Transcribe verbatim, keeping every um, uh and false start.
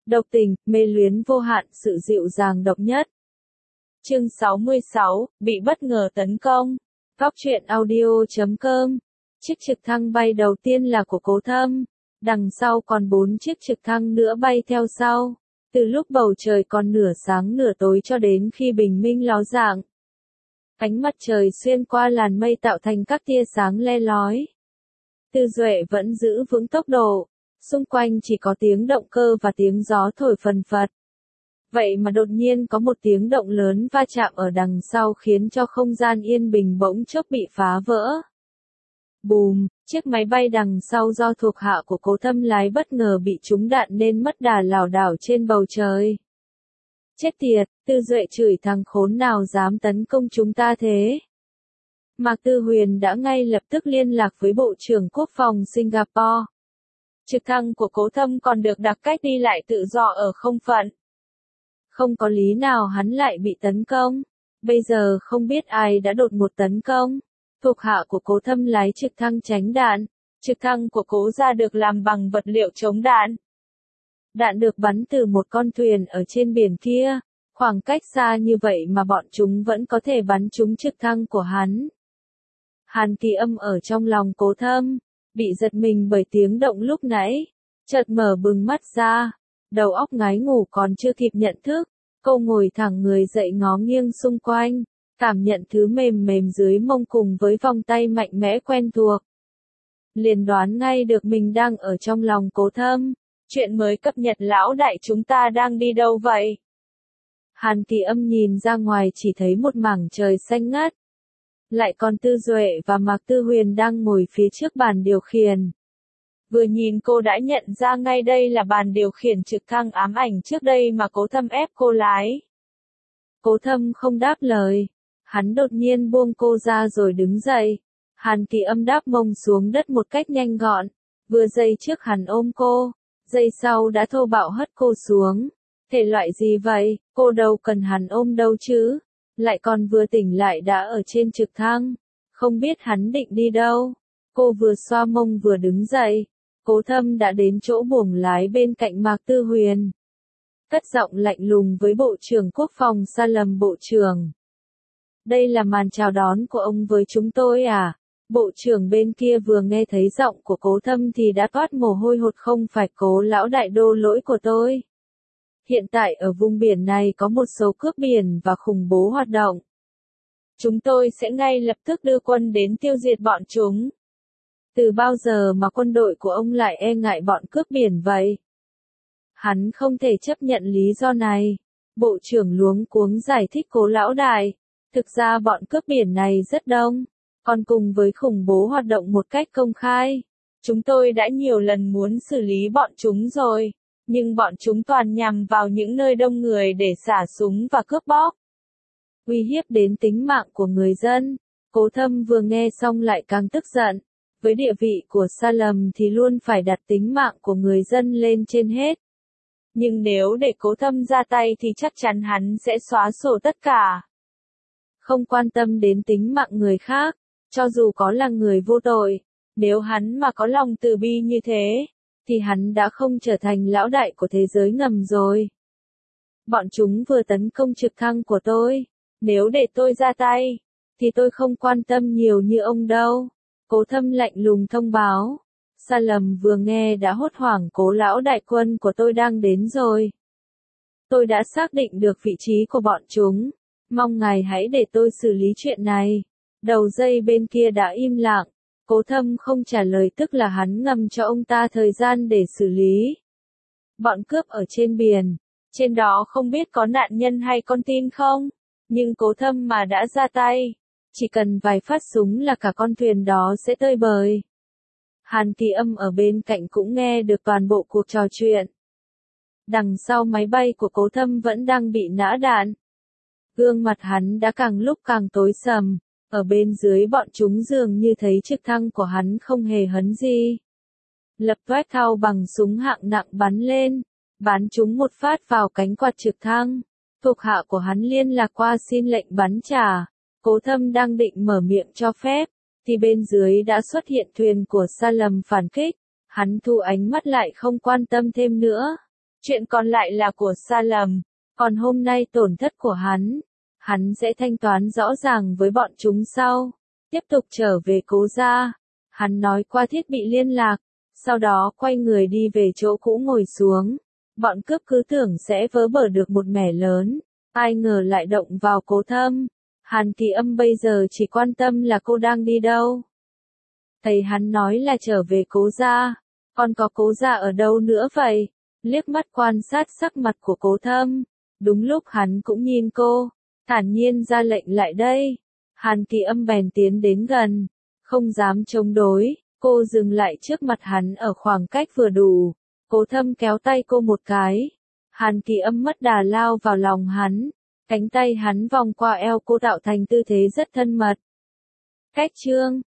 độc tình, mê luyến vô hạn, sự dịu dàng độc nhất. Chương sáu mươi sáu, bị bất ngờ tấn công. Góc truyện audio chấm com. Chiếc trực thăng bay đầu tiên là của Cố Thâm, đằng sau còn bốn chiếc trực thăng nữa bay theo sau. Từ lúc bầu trời còn nửa sáng nửa tối cho đến khi bình minh ló dạng. Ánh mặt trời xuyên qua làn mây tạo thành các tia sáng le lói. Tư Duệ vẫn giữ vững tốc độ, xung quanh chỉ có tiếng động cơ và tiếng gió thổi phần phật. Vậy mà đột nhiên có một tiếng động lớn va chạm ở đằng sau khiến cho không gian yên bình bỗng chốc bị phá vỡ. Bùm, chiếc máy bay đằng sau do thuộc hạ của Cố Thâm lái bất ngờ bị trúng đạn nên mất đà lảo đảo trên bầu trời. Chết tiệt, Tư Duệ chửi thằng khốn nào dám tấn công chúng ta thế. Mạc Tư Huyền đã ngay lập tức liên lạc với Bộ trưởng Quốc phòng Singapore. Trực thăng của Cố Thâm còn được đặt cách đi lại tự do ở không phận. Không có lý nào hắn lại bị tấn công. Bây giờ không biết ai đã đột ngột tấn công. Thuộc hạ của Cố Thâm lái trực thăng tránh đạn. Trực thăng của Cố gia được làm bằng vật liệu chống đạn. Đạn được bắn từ một con thuyền ở trên biển kia. Khoảng cách xa như vậy mà bọn chúng vẫn có thể bắn trúng trực thăng của hắn. Hàn Kỳ Âm ở trong lòng Cố Thâm, bị giật mình bởi tiếng động lúc nãy. Chợt mở bừng mắt ra, đầu óc ngái ngủ còn chưa kịp nhận thức. Cô ngồi thẳng người dậy ngó nghiêng xung quanh, cảm nhận thứ mềm mềm dưới mông cùng với vòng tay mạnh mẽ quen thuộc. Liền đoán ngay được mình đang ở trong lòng Cố Thâm. Chuyện mới cập nhật lão đại, chúng ta đang đi đâu vậy? Hàn Kỳ Âm nhìn ra ngoài chỉ thấy một mảng trời xanh ngắt. Lại còn Tư Duệ và Mạc Tư Huyền đang ngồi phía trước bàn điều khiển. Vừa nhìn cô đã nhận ra ngay đây là bàn điều khiển trực thăng ám ảnh trước đây mà Cố Thâm ép cô lái. Cố Thâm không đáp lời. Hắn đột nhiên buông cô ra rồi đứng dậy. Hàn Kỳ Âm đáp mông xuống đất một cách nhanh gọn. Vừa giây trước hắn ôm cô, giây sau đã thô bạo hất cô xuống. Thể loại gì vậy, cô đâu cần hắn ôm đâu chứ. Lại còn vừa tỉnh lại đã ở trên trực thăng. Không biết hắn định đi đâu. Cô vừa xoa mông vừa đứng dậy. Cố Thâm đã đến chỗ buồng lái bên cạnh Mạc Tư Huyền. Cất giọng lạnh lùng với Bộ trưởng Quốc phòng Salem. Bộ trưởng. Đây là màn chào đón của ông với chúng tôi à? Bộ trưởng bên kia vừa nghe thấy giọng của Cố Thâm thì đã toát mồ hôi hột. Không phải Cố lão đại đô lỗi của tôi. Hiện tại ở vùng biển này có một số cướp biển và khủng bố hoạt động. Chúng tôi sẽ ngay lập tức đưa quân đến tiêu diệt bọn chúng. Từ bao giờ mà quân đội của ông lại e ngại bọn cướp biển vậy? Hắn không thể chấp nhận lý do này. Bộ trưởng luống cuống giải thích Cố lão đại. Thực ra bọn cướp biển này rất đông, còn cùng với khủng bố hoạt động một cách công khai. Chúng tôi đã nhiều lần muốn xử lý bọn chúng rồi. Nhưng bọn chúng toàn nhằm vào những nơi đông người để xả súng và cướp bóc. Uy hiếp đến tính mạng của người dân. Cố Thâm vừa nghe xong lại càng tức giận. Với địa vị của Salem thì luôn phải đặt tính mạng của người dân lên trên hết. Nhưng nếu để Cố Thâm ra tay thì chắc chắn hắn sẽ xóa sổ tất cả. Không quan tâm đến tính mạng người khác, cho dù có là người vô tội. Nếu hắn mà có lòng từ bi như thế, thì hắn đã không trở thành lão đại của thế giới ngầm rồi. Bọn chúng vừa tấn công trực thăng của tôi. Nếu để tôi ra tay, thì tôi không quan tâm nhiều như ông đâu. Cố Thâm lạnh lùng thông báo. Salem vừa nghe đã hốt hoảng. Cố lão đại, quân của tôi đang đến rồi. Tôi đã xác định được vị trí của bọn chúng. Mong ngài hãy để tôi xử lý chuyện này. Đầu dây bên kia đã im lặng. Cố Thâm không trả lời, tức là hắn ngầm cho ông ta thời gian để xử lý. Bọn cướp ở trên biển. Trên đó không biết có nạn nhân hay con tin không? Nhưng Cố Thâm mà đã ra tay. Chỉ cần vài phát súng là cả con thuyền đó sẽ tơi bời. Hàn Kỳ Âm ở bên cạnh cũng nghe được toàn bộ cuộc trò chuyện. Đằng sau máy bay của Cố Thâm vẫn đang bị nã đạn. Gương mặt hắn đã càng lúc càng tối sầm. Ở bên dưới bọn chúng dường như thấy trực thăng của hắn không hề hấn gì. Lập vét thao bằng súng hạng nặng bắn lên. Bắn chúng một phát vào cánh quạt trực thăng. Thuộc hạ của hắn liên lạc qua xin lệnh bắn trả. Cố Thâm đang định mở miệng cho phép, thì bên dưới đã xuất hiện thuyền của Salem phản kích. Hắn thu ánh mắt lại không quan tâm thêm nữa. chuyện còn lại là của Sa Lầm, còn hôm nay tổn thất của hắn, hắn sẽ thanh toán rõ ràng với bọn chúng sau. Tiếp tục trở về Cố gia, hắn nói qua thiết bị liên lạc, sau đó quay người đi về chỗ cũ ngồi xuống. Bọn cướp cứ tưởng sẽ vớ bở được một mẻ lớn, ai ngờ lại động vào Cố Thâm. Hàn Kỳ Âm bây giờ chỉ quan tâm là cô đang đi đâu. Thấy hắn nói là trở về Cố gia, còn có Cố gia ở đâu nữa vậy? Liếc mắt quan sát sắc mặt của Cố Thâm, đúng lúc hắn cũng nhìn cô, thản nhiên ra lệnh lại đây. Hàn Kỳ Âm bèn tiến đến gần, không dám chống đối, cô dừng lại trước mặt hắn ở khoảng cách vừa đủ. Cố Thâm kéo tay cô một cái, Hàn Kỳ Âm mất đà lao vào lòng hắn, cánh tay hắn vòng qua eo cô tạo thành tư thế rất thân mật. Cách chương